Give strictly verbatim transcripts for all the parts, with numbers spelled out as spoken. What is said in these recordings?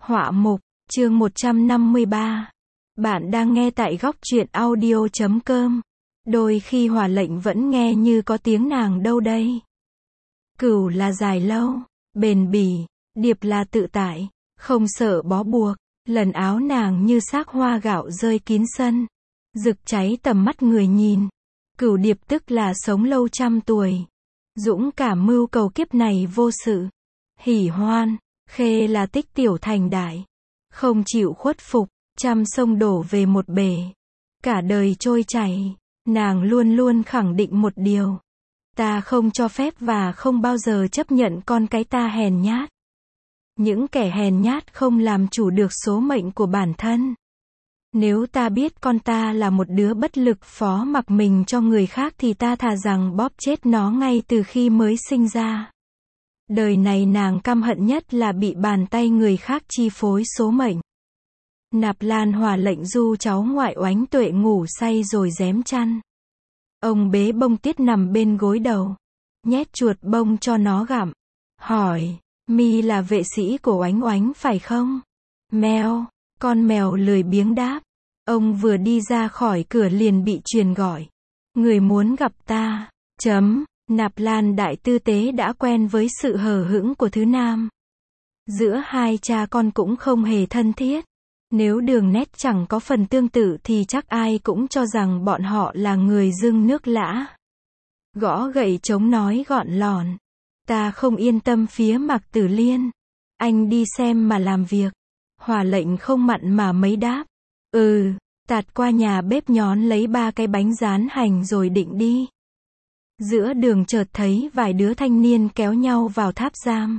Họa mục, chương một trăm năm mươi ba. Bạn đang nghe tại góc truyện audio chấm com. Đôi khi Hỏa Lệnh vẫn nghe như có tiếng nàng đâu đây. Cửu là dài lâu, bền bỉ, Điệp là tự tại, không sợ bó buộc. Lần áo nàng như xác hoa gạo rơi kín sân, rực cháy tầm mắt người nhìn. Cửu Điệp tức là sống lâu trăm tuổi, dũng cảm mưu cầu kiếp này vô sự, hỉ hoan. Khê là tích tiểu thành đại, không chịu khuất phục, trăm sông đổ về một bể, cả đời trôi chảy. Nàng luôn luôn khẳng định một điều, ta không cho phép và không bao giờ chấp nhận con cái ta hèn nhát. Những kẻ hèn nhát không làm chủ được số mệnh của bản thân. Nếu ta biết con ta là một đứa bất lực phó mặc mình cho người khác thì ta thà rằng bóp chết nó ngay từ khi mới sinh ra. Đời này nàng căm hận nhất là bị bàn tay người khác chi phối số mệnh. Nạp Lan Hỏa Lệnh du cháu ngoại Oánh Tuệ ngủ say rồi rém chăn. Ông bế bông Tiết nằm bên gối đầu, nhét chuột bông cho nó gặm, hỏi, mi là vệ sĩ của Oánh Oánh phải không? Mèo, con mèo lười biếng đáp. Ông vừa đi ra khỏi cửa liền bị truyền gọi. Người muốn gặp ta, chấm. Nạp Lan đại tư tế đã quen với sự hờ hững của thứ nam. Giữa hai cha con cũng không hề thân thiết. Nếu đường nét chẳng có phần tương tự thì chắc ai cũng cho rằng bọn họ là người dưng nước lã. Gõ gậy trống nói gọn lòn. Ta không yên tâm phía Mạc Tử Liên. Anh đi xem mà làm việc. Hỏa Lệnh không mặn mà mấy đáp. Ừ, tạt qua nhà bếp nhón lấy ba cái bánh rán hành rồi định đi. Giữa đường chợt thấy vài đứa thanh niên kéo nhau vào tháp giam.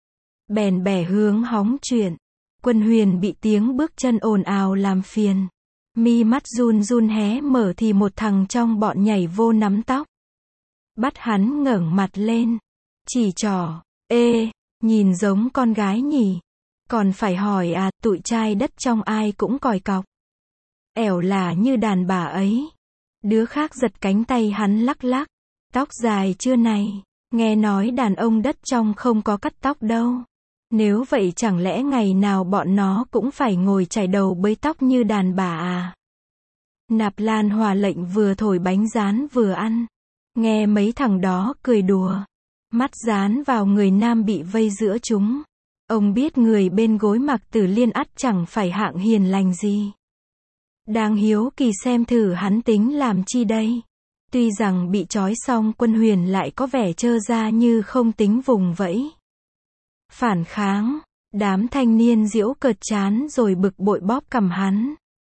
Bèn bẻ hướng hóng chuyện. Quân Huyền bị tiếng bước chân ồn ào làm phiền. Mi mắt run run hé mở thì một thằng trong bọn nhảy vô nắm tóc. Bắt hắn ngẩng mặt lên. Chỉ trỏ, ê, nhìn giống con gái nhỉ. Còn phải hỏi à, tụi trai đất trong ai cũng còi cọc. Ẻo là như đàn bà ấy. Đứa khác giật cánh tay hắn lắc lắc. Tóc dài chưa này, nghe nói đàn ông đất trong không có cắt tóc đâu. Nếu vậy chẳng lẽ ngày nào bọn nó cũng phải ngồi chải đầu bới tóc như đàn bà à? Nạp Lan Hỏa Lệnh vừa thổi bánh rán vừa ăn. Nghe mấy thằng đó cười đùa. Mắt dán vào người nam bị vây giữa chúng. Ông biết người bên gối Mạc Tử Liên ắt chẳng phải hạng hiền lành gì. Đang hiếu kỳ xem thử hắn tính làm chi đây. Tuy rằng bị trói xong Quân Huyền lại có vẻ trơ ra như không tính vùng vẫy. Phản kháng, đám thanh niên giễu cợt chán rồi bực bội bóp cằm hắn.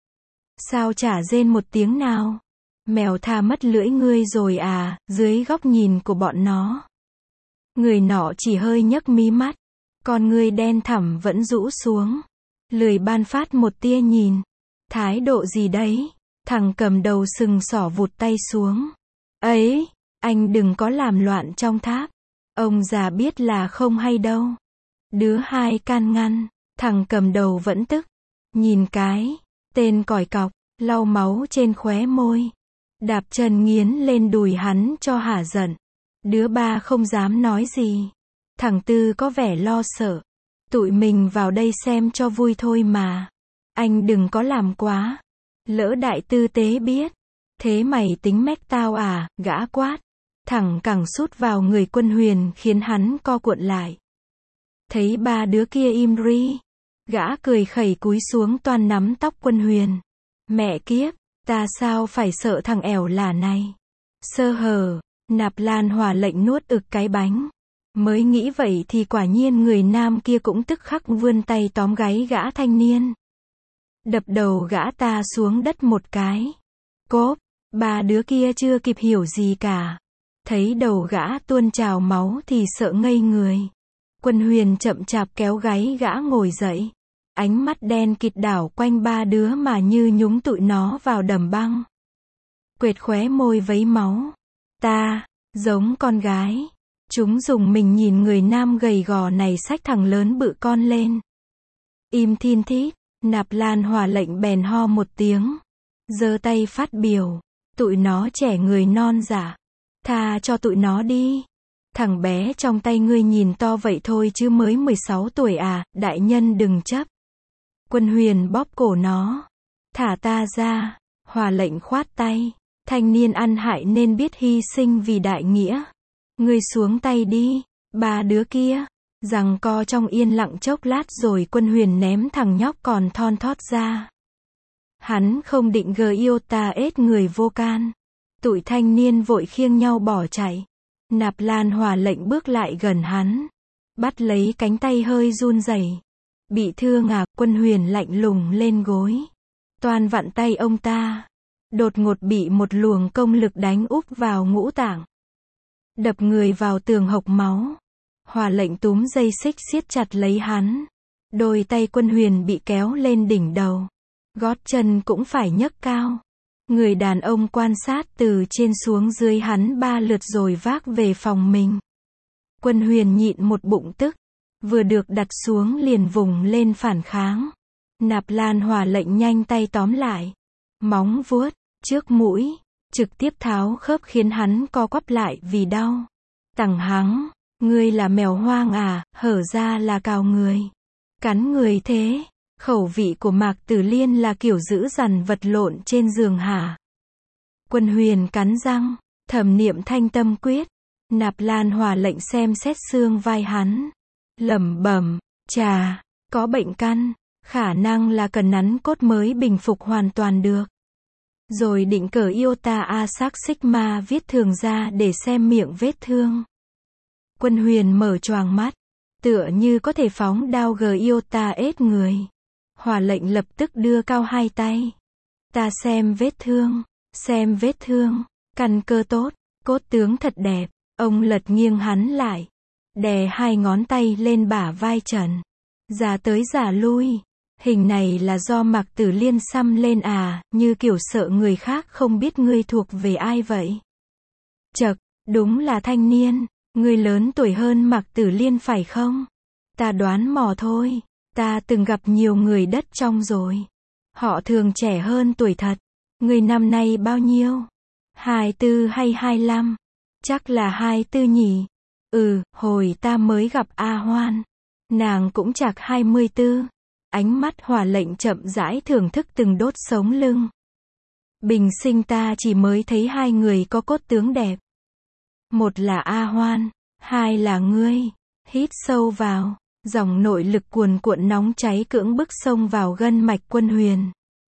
Sao chả rên một tiếng nào? Mèo tha mất lưỡi ngươi rồi à, dưới góc nhìn của bọn nó. Người nọ chỉ hơi nhấc mí mắt, con ngươi đen thẳm vẫn rũ xuống. Lười ban phát một tia nhìn. Thái độ gì đấy? Thằng cầm đầu sừng sỏ vụt tay xuống. Ấy, anh đừng có làm loạn trong tháp. Ông già biết là không hay đâu. Đứa hai can ngăn. Thằng cầm đầu vẫn tức. Nhìn cái, tên còi cọc, lau máu trên khóe môi. Đạp chân nghiến lên đùi hắn cho hả giận. Đứa ba không dám nói gì. Thằng tư có vẻ lo sợ. Tụi mình vào đây xem cho vui thôi mà. Anh đừng có làm quá. Lỡ đại tư tế biết. Thế mày tính mách tao à, gã quát. Thẳng cẳng sút vào người Quân Huyền khiến hắn co cuộn lại. Thấy ba đứa kia im ri. Gã cười khẩy cúi xuống toan nắm tóc Quân Huyền. Mẹ kiếp, ta sao phải sợ thằng ẻo lả này. Sơ hở, Nạp Lan Hỏa Lệnh nuốt ực cái bánh. Mới nghĩ vậy thì quả nhiên người nam kia cũng tức khắc vươn tay tóm gáy gã thanh niên. Đập đầu gã ta xuống đất một cái. Cốp, ba đứa kia chưa kịp hiểu gì cả. Thấy đầu gã tuôn trào máu thì sợ ngây người. Quân Huyền chậm chạp kéo gáy gã ngồi dậy. Ánh mắt đen kịt đảo quanh ba đứa mà như nhúng tụi nó vào đầm băng. Quệt khóe môi vấy máu. Ta, giống con gái. Chúng dùng mình nhìn người nam gầy gò này xách thằng lớn bự con lên. Im thin thít. Nạp Lan Hỏa Lệnh bèn ho một tiếng. Giơ tay phát biểu. Tụi nó trẻ người non dạ. Tha cho tụi nó đi. Thằng bé trong tay ngươi nhìn to vậy thôi chứ mới mười sáu tuổi à, đại nhân đừng chấp. Quân Huyền bóp cổ nó. Thả ta ra. Hỏa lệnh khoát tay. Thanh niên ăn hại nên biết hy sinh vì đại nghĩa. Ngươi xuống tay đi. Ba đứa kia. Giằng co trong yên lặng chốc lát rồi Quân Huyền ném thằng nhóc còn thon thót ra. Hắn không định gờ yêu ta ết người vô can. Tụi thanh niên vội khiêng nhau bỏ chạy. Nạp Lan Hỏa lệnh bước lại gần hắn. Bắt lấy cánh tay hơi run rẩy. Bị thương à? Quân Huyền lạnh lùng lên gối. Toan vặn tay ông ta. Đột ngột bị một luồng công lực đánh úp vào ngũ tạng. Đập người vào tường hộc máu. Hỏa lệnh túm dây xích siết chặt lấy hắn. Đôi tay Quân Huyền bị kéo lên đỉnh đầu. Gót chân cũng phải nhấc cao. Người đàn ông quan sát từ trên xuống dưới hắn ba lượt rồi vác về phòng mình. Quân Huyền nhịn một bụng tức. Vừa được đặt xuống liền vùng lên phản kháng. Nạp Lan Hỏa lệnh nhanh tay tóm lại. Móng vuốt, trước mũi, trực tiếp tháo khớp khiến hắn co quắp lại vì đau. Tằng hắng, ngươi là mèo hoang à, hở ra là cào người. Cắn người thế. Khẩu vị của Mạc Tử Liên là kiểu dữ dằn vật lộn trên giường hả? Quân Huyền cắn răng, thầm niệm thanh tâm quyết. Nạp Lan Hỏa lệnh xem xét xương vai hắn. Lẩm bẩm, chà, có bệnh căn, khả năng là cần nắn cốt mới bình phục hoàn toàn được. Rồi định cởi Iota Asac Sigma viết thường ra để xem miệng vết thương. Quân Huyền mở choàng mắt, tựa như có thể phóng đao gờ Iota ết người. Hỏa lệnh lập tức đưa cao hai tay. Ta xem vết thương, xem vết thương, căn cơ tốt, cốt tướng thật đẹp. Ông lật nghiêng hắn lại, đè hai ngón tay lên bả vai Trần. Giả tới giả lui. Hình này là do Mạc Tử Liên xăm lên à, như kiểu sợ người khác không biết ngươi thuộc về ai vậy. Chậc, đúng là thanh niên, ngươi lớn tuổi hơn Mạc Tử Liên phải không? Ta đoán mò thôi, ta từng gặp nhiều người đất trong rồi. Họ thường trẻ hơn tuổi thật. Ngươi năm nay bao nhiêu? Hai tư hay hai lăm? Chắc là hai tư nhỉ? Ừ, hồi ta mới gặp A Hoan. Nàng cũng chạc hai mươi tư. Ánh mắt Hỏa lệnh chậm rãi thưởng thức từng đốt sống lưng. Bình sinh ta chỉ mới thấy hai người có cốt tướng đẹp. Một là A Hoan, hai là ngươi. Hít sâu vào, dòng nội lực cuồn cuộn nóng cháy cưỡng bức xông vào gân mạch Quân Huyền.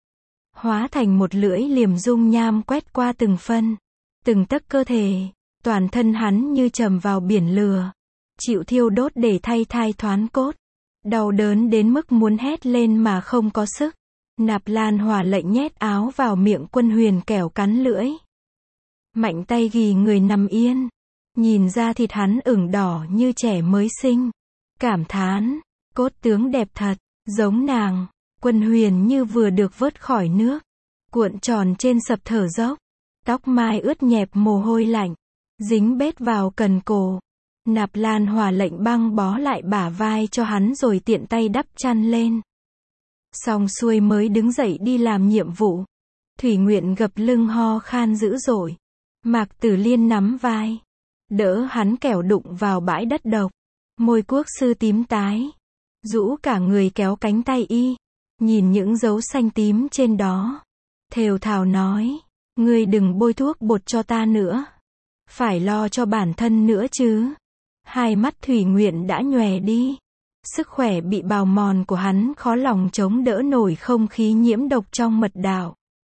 Hóa thành một lưỡi liềm dung nham quét qua từng phân, từng tấc cơ thể, toàn thân hắn như trầm vào biển lửa, chịu thiêu đốt để thay thai thoán cốt. Đau đớn đến mức muốn hét lên mà không có sức. Nạp Lan Hỏa lệnh nhét áo vào miệng Quân Huyền kẻo cắn lưỡi. Mạnh tay ghì người nằm yên. Nhìn ra thịt hắn ửng đỏ như trẻ mới sinh. Cảm thán, cốt tướng đẹp thật, giống nàng. Quân Huyền như vừa được vớt khỏi nước. Cuộn tròn trên sập thở dốc. Tóc mai ướt nhẹp mồ hôi lạnh. Dính bết vào cần cổ. Nạp Lan Hỏa lệnh băng bó lại bả vai cho hắn rồi tiện tay đắp chăn lên. Xong xuôi mới đứng dậy đi làm nhiệm vụ. Thủy Nguyện gập lưng ho khan dữ dội. Mạc Tử Liên nắm vai. Đỡ hắn kẻo đụng vào bãi đất độc. Môi quốc sư tím tái. Rũ cả người kéo cánh tay y. Nhìn những dấu xanh tím trên đó. Thều thào nói. Ngươi đừng bôi thuốc bột cho ta nữa. Phải lo cho bản thân nữa chứ. Hai mắt Thủy Nguyện đã nhòe đi. Sức khỏe bị bào mòn của hắn khó lòng chống đỡ nổi không khí nhiễm độc trong mật đạo.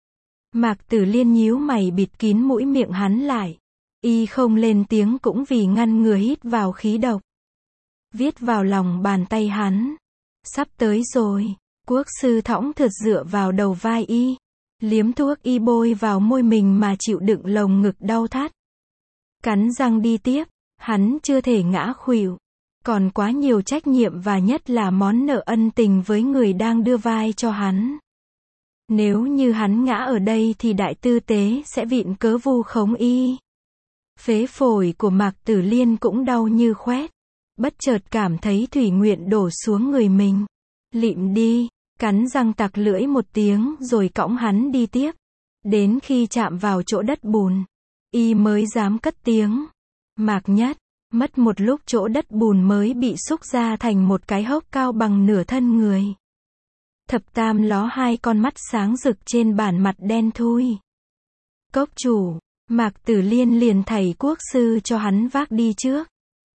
Mạc Tử Liên nhíu mày bịt kín mũi miệng hắn lại. Y không lên tiếng cũng vì ngăn ngừa hít vào khí độc. Viết vào lòng bàn tay hắn. Sắp tới rồi. Quốc sư thõng thượt dựa vào đầu vai y. Liếm thuốc y bôi vào môi mình mà chịu đựng lồng ngực đau thắt. Cắn răng đi tiếp. Hắn chưa thể ngã khuỵu. Còn quá nhiều trách nhiệm và nhất là món nợ ân tình với người đang đưa vai cho hắn. Nếu như hắn ngã ở đây thì đại tư tế sẽ vịn cớ vu khống y. Phế phổi của Mạc Tử Liên cũng đau như khoét. Bất chợt cảm thấy Thủy Nguyện đổ xuống người mình. Lịm đi, cắn răng tặc lưỡi một tiếng rồi cõng hắn đi tiếp. Đến khi chạm vào chỗ đất bùn, y mới dám cất tiếng. Mạc Nhất, mất một lúc chỗ đất bùn mới bị xúc ra thành một cái hốc cao bằng nửa thân người. Thập Tam ló hai con mắt sáng rực trên bản mặt đen thui. Cốc chủ, Mạc Tử Liên liền thầy quốc sư cho hắn vác đi trước.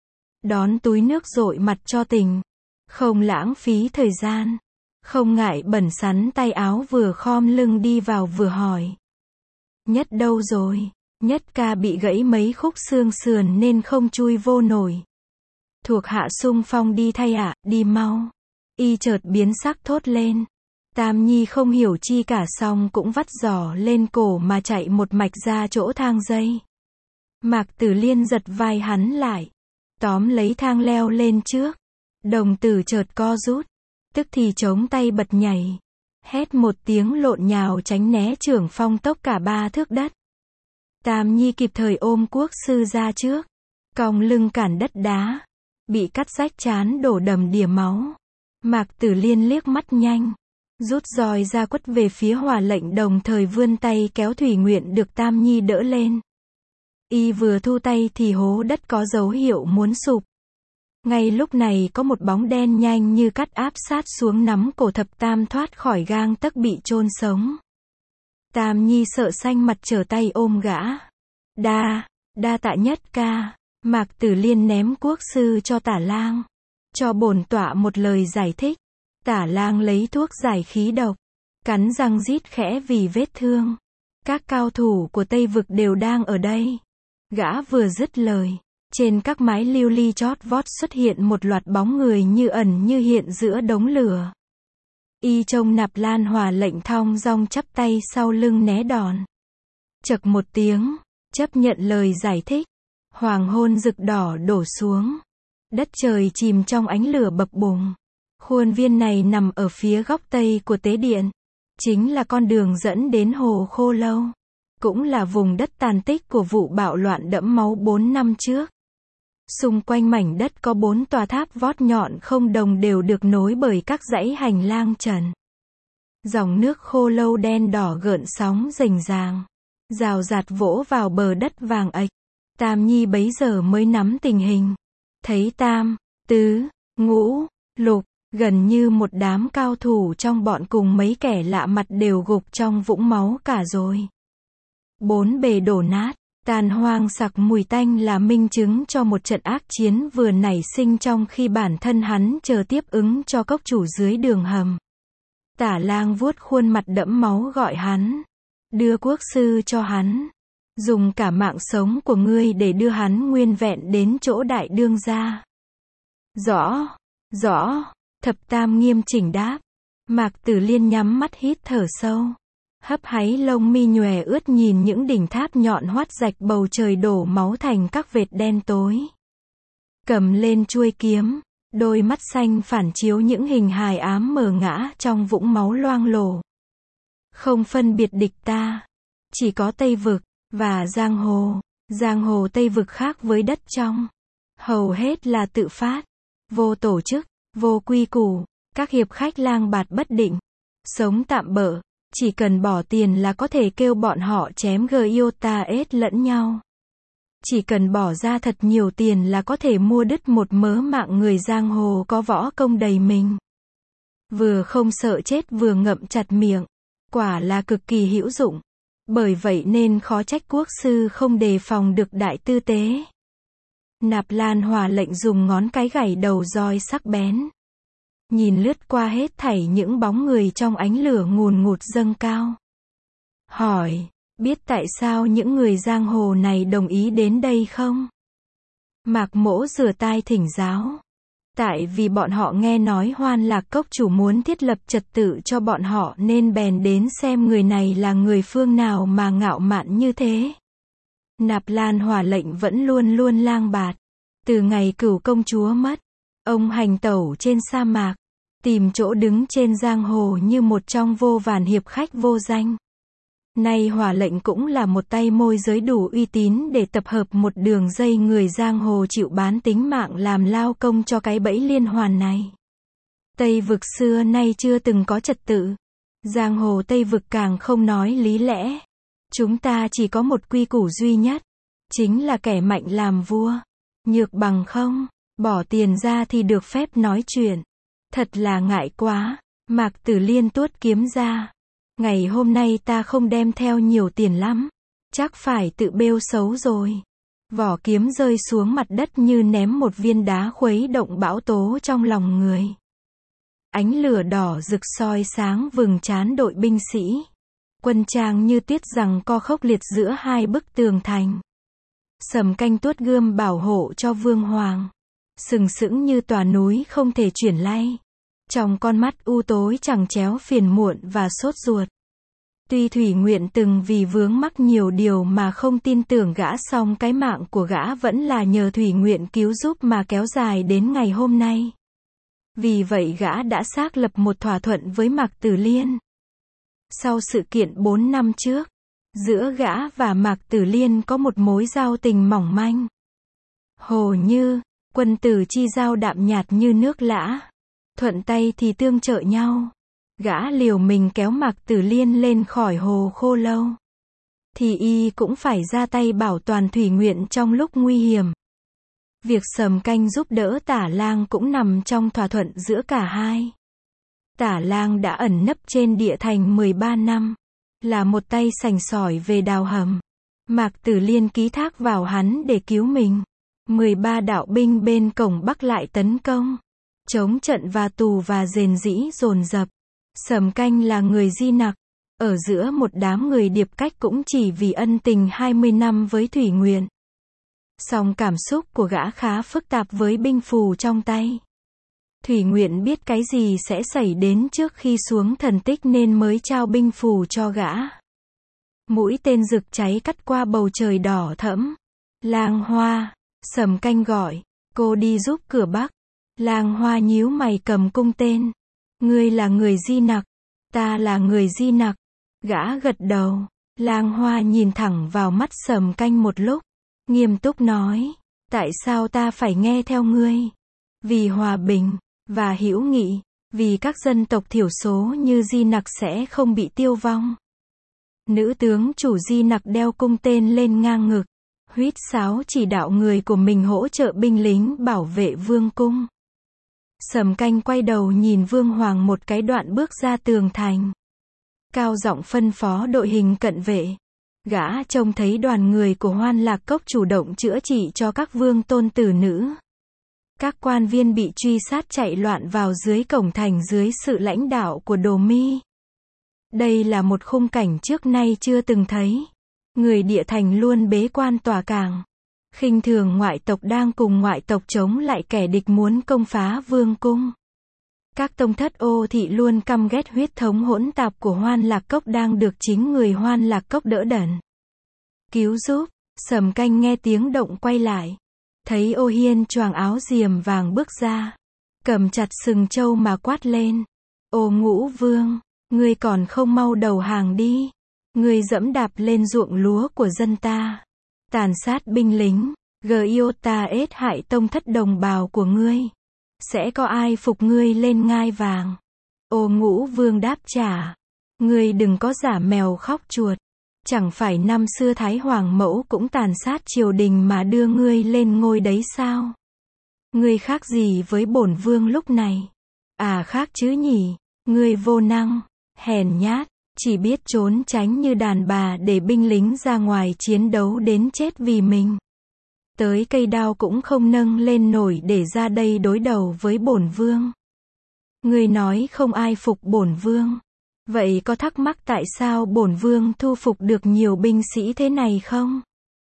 Đón túi nước dội mặt cho tình. Không lãng phí thời gian. Không ngại bẩn sắn tay áo vừa khom lưng đi vào vừa hỏi. Nhất đâu rồi? Nhất ca bị gãy mấy khúc xương sườn nên không chui vô nổi. Thuộc hạ xung phong đi thay ạ, à, đi mau. Y chợt biến sắc thốt lên. Tam Nhi không hiểu chi cả xong cũng vắt giỏ lên cổ mà chạy một mạch ra chỗ thang dây. Mạc Tử Liên giật vai hắn lại. Tóm lấy thang leo lên trước. Đồng tử chợt co rút. Tức thì chống tay bật nhảy. Hét một tiếng lộn nhào tránh né trưởng phong tốc cả ba thước đất. Tam Nhi kịp thời ôm quốc sư ra trước. Cong lưng cản đất đá. Bị cắt rách trán đổ đầm đìa máu. Mạc Tử Liên liếc mắt nhanh. Rút roi ra quất về phía Hỏa Lệnh đồng thời vươn tay kéo Thủy Nguyện được Tam Nhi đỡ lên. Y vừa thu tay thì hố đất có dấu hiệu muốn sụp. Ngay lúc này có một bóng đen nhanh như cắt áp sát xuống nắm cổ Thập Tam thoát khỏi gang tấc bị chôn sống. Tam Nhi sợ xanh mặt trở tay ôm gã. Đa, đa tạ Nhất ca. Mạc Tử Liên ném quốc sư cho Tả Lang. Cho bổn tọa một lời giải thích. Tả Lang lấy thuốc giải khí độc. Cắn răng rít khẽ vì vết thương. Các cao thủ của Tây Vực đều đang ở đây. Gã vừa dứt lời. Trên các mái lưu ly chót vót xuất hiện một loạt bóng người như ẩn như hiện giữa đống lửa. Y trông Nạp Lan Hỏa Lệnh thong dong chắp tay sau lưng né đòn. Chậc một tiếng, chấp nhận lời giải thích. Hoàng hôn rực đỏ đổ xuống. Đất trời chìm trong ánh lửa bập bùng. Khuôn viên này nằm ở phía góc tây của tế điện. Chính là con đường dẫn đến hồ Khô Lâu. Cũng là vùng đất tàn tích của vụ bạo loạn đẫm máu bốn năm trước. Xung quanh mảnh đất có bốn tòa tháp vót nhọn không đồng đều được nối bởi các dãy hành lang trần. Dòng nước Khô Lâu đen đỏ gợn sóng rành ràng. Rào rạt vỗ vào bờ đất vàng ạch. Tam Nhi bấy giờ mới nắm tình hình. Thấy tam, tứ, ngũ, lục, gần như một đám cao thủ trong bọn cùng mấy kẻ lạ mặt đều gục trong vũng máu cả rồi. Bốn bề đổ nát, tàn hoang sặc mùi tanh là minh chứng cho một trận ác chiến vừa nảy sinh trong khi bản thân hắn chờ tiếp ứng cho cốc chủ dưới đường hầm. Tả Lang vuốt khuôn mặt đẫm máu gọi hắn. Đưa quốc sư cho hắn. Dùng cả mạng sống của ngươi để đưa hắn nguyên vẹn đến chỗ đại đương gia. Rõ, rõ, Thập Tam nghiêm chỉnh đáp. Mạc Tử Liên nhắm mắt hít thở sâu. Hấp háy lông mi nhòe ướt nhìn những đỉnh tháp nhọn hoắt rạch bầu trời đổ máu thành các vệt đen tối. Cầm lên chuôi kiếm, đôi mắt xanh phản chiếu những hình hài ám mờ ngã trong vũng máu loang lổ. Không phân biệt địch ta, chỉ có Tây Vực và giang hồ. Giang hồ Tây Vực khác với đất trong, hầu hết là tự phát, vô tổ chức, vô quy củ, các hiệp khách lang bạt bất định, sống tạm bợ, chỉ cần bỏ tiền là có thể kêu bọn họ chém giota ết lẫn nhau. Chỉ cần bỏ ra thật nhiều tiền là có thể mua đứt một mớ mạng người giang hồ có võ công đầy mình. Vừa không sợ chết vừa ngậm chặt miệng, quả là cực kỳ hữu dụng. Bởi vậy nên khó trách quốc sư không đề phòng được đại tư tế. Nạp Lan Hỏa Lệnh dùng ngón cái gảy đầu roi sắc bén. Nhìn lướt qua hết thảy những bóng người trong ánh lửa ngùn ngụt dâng cao. Hỏi, biết tại sao những người giang hồ này đồng ý đến đây không? Mạc Mỗ rửa tai thỉnh giáo. Tại vì bọn họ nghe nói Hoan Lạc cốc chủ muốn thiết lập trật tự cho bọn họ nên bèn đến xem người này là người phương nào mà ngạo mạn như thế. Nạp Lan Hỏa Lệnh vẫn luôn luôn lang bạt. Từ ngày Cửu công chúa mất, ông hành tẩu trên sa mạc, tìm chỗ đứng trên giang hồ như một trong vô vàn hiệp khách vô danh. Nay Hỏa Lệnh cũng là một tay môi giới đủ uy tín để tập hợp một đường dây người giang hồ chịu bán tính mạng làm lao công cho cái bẫy liên hoàn này. Tây Vực xưa nay chưa từng có trật tự. Giang hồ Tây Vực càng không nói lý lẽ. Chúng ta chỉ có một quy củ duy nhất. Chính là kẻ mạnh làm vua. Nhược bằng không, bỏ tiền ra thì được phép nói chuyện. Thật là ngại quá. Mạc Tử Liên tuốt kiếm ra. Ngày hôm nay ta không đem theo nhiều tiền lắm. Chắc phải tự bêu xấu rồi. Vỏ kiếm rơi xuống mặt đất như ném một viên đá khuấy động bão tố trong lòng người. Ánh lửa đỏ rực soi sáng vầng trán đội binh sĩ. Quân trang như tuyết giằng co khốc liệt giữa hai bức tường thành. Sầm Canh tuốt gươm bảo hộ cho Vương Hoàng. Sừng sững như tòa núi không thể chuyển lay. Trong con mắt u tối chẳng chéo phiền muộn và sốt ruột. Tuy Thủy Nguyện từng vì vướng mắc nhiều điều mà không tin tưởng gã, song cái mạng của gã vẫn là nhờ Thủy Nguyện cứu giúp mà kéo dài đến ngày hôm nay. Vì vậy gã đã xác lập một thỏa thuận với Mạc Tử Liên. Sau sự kiện bốn năm trước, giữa gã và Mạc Tử Liên có một mối giao tình mỏng manh. Hồ như, quân tử chi giao đạm nhạt như nước lã. Thuận tay thì tương trợ nhau. Gã liều mình kéo Mạc Tử Liên lên khỏi hồ Khô Lâu. Thì y cũng phải ra tay bảo toàn Thủy Nguyện trong lúc nguy hiểm. Việc Sầm Canh giúp đỡ Tả Lang cũng nằm trong thỏa thuận giữa cả hai. Tả Lang đã ẩn nấp trên địa thành mười ba năm. Là một tay sành sỏi về đào hầm. Mạc Tử Liên ký thác vào hắn để cứu mình. mười ba đạo binh bên cổng Bắc lại tấn công. Chống trận và tù và rền rĩ dồn dập. Sầm Canh là người di nặc. Ở giữa một đám người điệp cách cũng chỉ vì ân tình hai mươi năm với Thủy Nguyện. Song cảm xúc của gã khá phức tạp với binh phù trong tay. Thủy Nguyện biết cái gì sẽ xảy đến trước khi xuống thần tích nên mới trao binh phù cho gã. Mũi tên rực cháy cắt qua bầu trời đỏ thẫm. Lang Hoa, Sầm Canh gọi, cô đi giúp cửa Bắc. Lang Hoa nhíu mày cầm cung tên. Ngươi là người di nặc, ta là người di nặc. Gã gật đầu. Lang Hoa nhìn thẳng vào mắt Sầm Canh một lúc, nghiêm túc nói, tại sao ta phải nghe theo ngươi? Vì hòa bình và hữu nghị, vì các dân tộc thiểu số như di nặc sẽ không bị tiêu vong. Nữ tướng chủ di nặc đeo cung tên lên ngang ngực, huýt sáo chỉ đạo người của mình hỗ trợ binh lính bảo vệ vương cung. Sầm Canh quay đầu nhìn Vương Hoàng một cái đoạn bước ra tường thành. Cao giọng phân phó đội hình cận vệ. Gã trông thấy đoàn người của Hoan Lạc Cốc chủ động chữa trị cho các vương tôn tử nữ. Các quan viên bị truy sát chạy loạn vào dưới cổng thành dưới sự lãnh đạo của Đồ Mi. Đây là một khung cảnh trước nay chưa từng thấy. Người địa thành luôn bế quan tỏa cảng. Khinh thường ngoại tộc đang cùng ngoại tộc chống lại kẻ địch muốn công phá vương cung. Các tông thất ô thị luôn căm ghét huyết thống hỗn tạp của Hoan Lạc Cốc đang được chính người Hoan Lạc Cốc đỡ đần. Cứu giúp, Sầm Canh nghe tiếng động quay lại. Thấy Ô Hiên choàng áo diềm vàng bước ra. Cầm chặt sừng trâu mà quát lên. Ô Ngũ Vương, ngươi còn không mau đầu hàng đi. Ngươi dẫm đạp lên ruộng lúa của dân ta. Tàn sát binh lính, Giota ết hại tông thất đồng bào của ngươi. Sẽ có ai phục ngươi lên ngai vàng? Ô Ngũ Vương đáp trả. Ngươi đừng có giả mèo khóc chuột. Chẳng phải năm xưa Thái Hoàng Mẫu cũng tàn sát triều đình mà đưa ngươi lên ngôi đấy sao? Ngươi khác gì với bổn vương lúc này? À khác chứ nhỉ, ngươi vô năng, hèn nhát, chỉ biết trốn tránh như đàn bà để binh lính ra ngoài chiến đấu đến chết vì mình. Tới cây đao cũng không nâng lên nổi để ra đây đối đầu với bổn vương. Ngươi nói không ai phục bổn vương. Vậy có thắc mắc tại sao bổn vương thu phục được nhiều binh sĩ thế này không?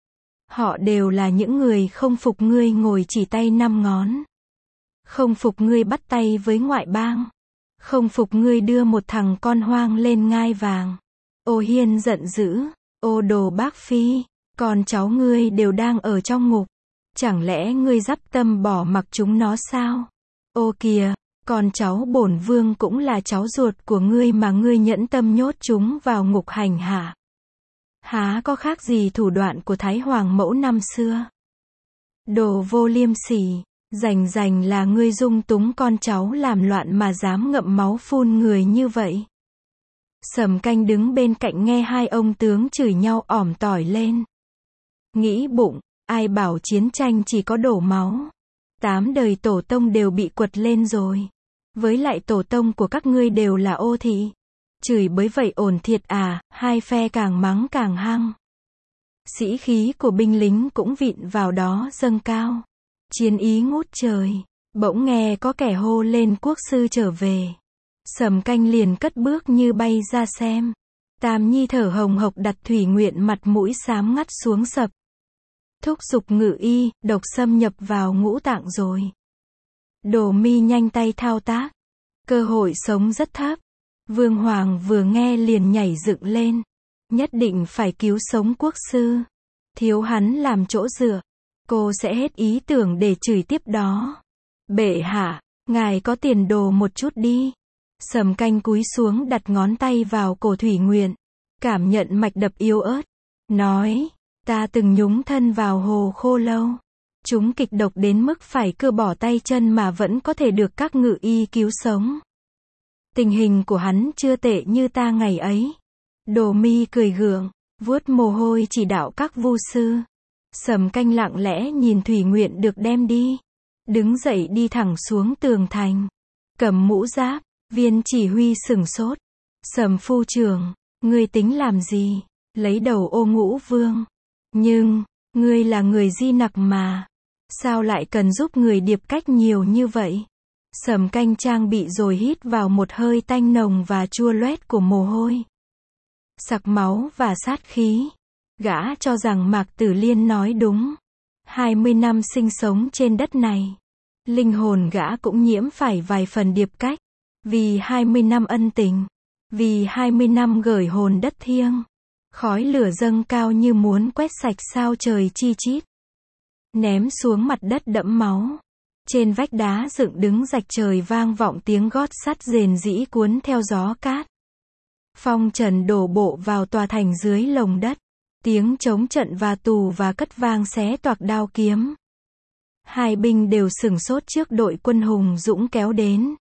Họ đều là những người không phục ngươi ngồi chỉ tay năm ngón. Không phục ngươi bắt tay với ngoại bang. Không phục ngươi đưa một thằng con hoang lên ngai vàng. Ô Hiên giận dữ. Ô đồ bác phi, con cháu ngươi đều đang ở trong ngục. Chẳng lẽ ngươi dắp tâm bỏ mặc chúng nó sao? Ô kìa, con cháu bổn vương cũng là cháu ruột của ngươi mà ngươi nhẫn tâm nhốt chúng vào ngục hành hạ. Há có khác gì thủ đoạn của Thái Hoàng Mẫu năm xưa? Đồ vô liêm sỉ, rành rành là ngươi dung túng con cháu làm loạn mà dám ngậm máu phun người như vậy. Sầm Canh đứng bên cạnh nghe hai ông tướng chửi nhau ỏm tỏi lên. Nghĩ bụng, ai bảo chiến tranh chỉ có đổ máu. Tám đời tổ tông đều bị quật lên rồi. Với lại tổ tông của các ngươi đều là ô thị. Chửi bới vậy ổn thiệt à, hai phe càng mắng càng hăng. Sĩ khí của binh lính cũng vịn vào đó dâng cao. Chiến ý ngút trời. Bỗng nghe có kẻ hô lên quốc sư trở về. Sầm Canh liền cất bước như bay ra xem. Tam Nhi thở hồng hộc đặt Thủy Nguyện mặt mũi xám ngắt xuống sập. Thúc giục ngự y, độc xâm nhập vào ngũ tạng rồi. Đồ Mi nhanh tay thao tác. Cơ hội sống rất thấp. Vương Hoàng vừa nghe liền nhảy dựng lên. Nhất định phải cứu sống quốc sư. Thiếu hắn làm chỗ dựa. Cô sẽ hết ý tưởng để chửi tiếp đó. Bệ hạ, ngài có tiền đồ một chút đi. Sầm Canh cúi xuống đặt ngón tay vào cổ Thủy Nguyện. Cảm nhận mạch đập yếu ớt. Nói, ta từng nhúng thân vào hồ khô lâu. Chúng kịch độc đến mức phải cưa bỏ tay chân mà vẫn có thể được các ngự y cứu sống. Tình hình của hắn chưa tệ như ta ngày ấy. Đồ Mi cười gượng, vuốt mồ hôi chỉ đạo các vu sư. Sầm Canh lặng lẽ nhìn Thủy Nguyện được đem đi. Đứng dậy đi thẳng xuống tường thành. Cầm mũ giáp, viên chỉ huy sửng sốt. Sầm phu trưởng, ngươi tính làm gì? Lấy đầu ô Ngũ Vương. Nhưng, ngươi là người Di Nặc mà. Sao lại cần giúp người điệp cách nhiều như vậy? Sầm Canh trang bị rồi hít vào một hơi tanh nồng và chua loét của mồ hôi. Sặc máu và sát khí. Gã cho rằng Mạc Tử Liên nói đúng. hai mươi năm sinh sống trên đất này. Linh hồn gã cũng nhiễm phải vài phần điệp cách. Vì hai mươi năm ân tình. Vì hai mươi năm gửi hồn đất thiêng. Khói lửa dâng cao như muốn quét sạch sao trời chi chít. Ném xuống mặt đất đẫm máu. Trên vách đá dựng đứng rạch trời vang vọng tiếng gót sắt rền rĩ cuốn theo gió cát. Phong trần đổ bộ vào tòa thành dưới lồng đất. Tiếng chống trận và tù và cất vang xé toạc đao kiếm. Hai binh đều sửng sốt trước đội quân hùng dũng kéo đến.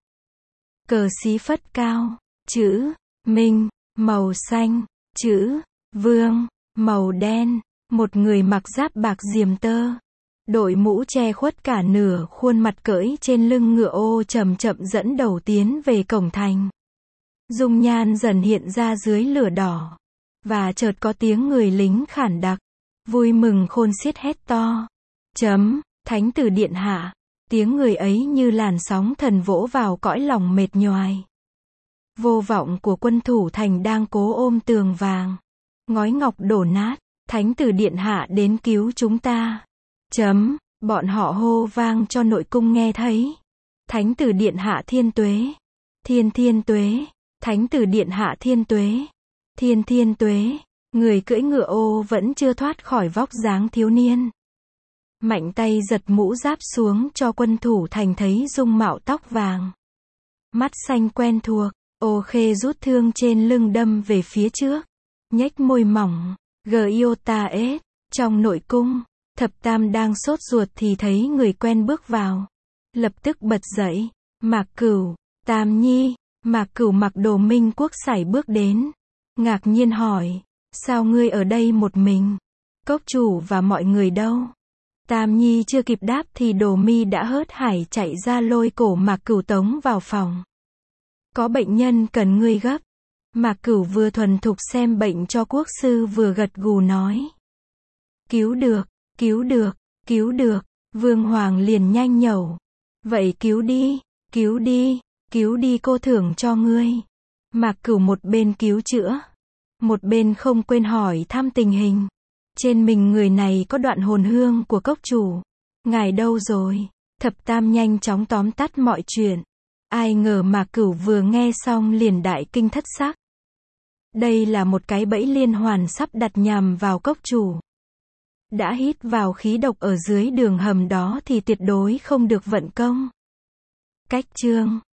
Cờ xí phất cao, chữ Minh, màu xanh, chữ Vương, màu đen, một người mặc giáp bạc diềm tơ. Đội mũ che khuất cả nửa khuôn mặt cưỡi trên lưng ngựa ô chậm chậm dẫn đầu tiến về cổng thành. Dung nhan dần hiện ra dưới lửa đỏ. Và chợt có tiếng người lính khản đặc. Vui mừng khôn xiết hét to. Chấm, Thánh tử điện hạ. Tiếng người ấy như làn sóng thần vỗ vào cõi lòng mệt nhoài. Vô vọng của quân thủ thành đang cố ôm tường vàng. Ngói ngọc đổ nát. Thánh tử điện hạ đến cứu chúng ta. Chấm, bọn họ hô vang cho nội cung nghe thấy. Thánh tử điện hạ thiên tuế. Thiên thiên tuế. Thánh tử điện hạ thiên tuế. Thiên thiên tuế. Người cưỡi ngựa ô vẫn chưa thoát khỏi vóc dáng thiếu niên. Mạnh tay giật mũ giáp xuống cho quân thủ thành thấy dung mạo tóc vàng. Mắt xanh quen thuộc. Ô khê rút thương trên lưng đâm về phía trước. Nhếch môi mỏng. Giota ết. Trong nội cung. Thập Tam đang sốt ruột thì thấy người quen bước vào. Lập tức bật dậy. Mạc Cửu. Tam Nhi. Mạc Cửu mặc đồ Minh Quốc sải bước đến. Ngạc nhiên hỏi. Sao ngươi ở đây một mình? Cốc chủ và mọi người đâu? Tam Nhi chưa kịp đáp thì Đồ Mi đã hớt hải chạy ra lôi cổ Mạc Cửu tống vào phòng. Có bệnh nhân cần ngươi gấp. Mạc Cửu vừa thuần thục xem bệnh cho quốc sư vừa gật gù nói. Cứu được, cứu được, cứu được. Vương Hoàng liền nhanh nhẩu. Vậy cứu đi, cứu đi, cứu đi cô thưởng cho ngươi. Mạc Cửu một bên cứu chữa. Một bên không quên hỏi thăm tình hình. Trên mình người này có đoạn hồn hương của cốc chủ. Ngài đâu rồi? Thập Tam nhanh chóng tóm tắt mọi chuyện. Ai ngờ Mạc Cửu vừa nghe xong liền đại kinh thất sắc. Đây là một cái bẫy liên hoàn sắp đặt nhằm vào cốc chủ. Đã hít vào khí độc ở dưới đường hầm đó thì tuyệt đối không được vận công. Cách chương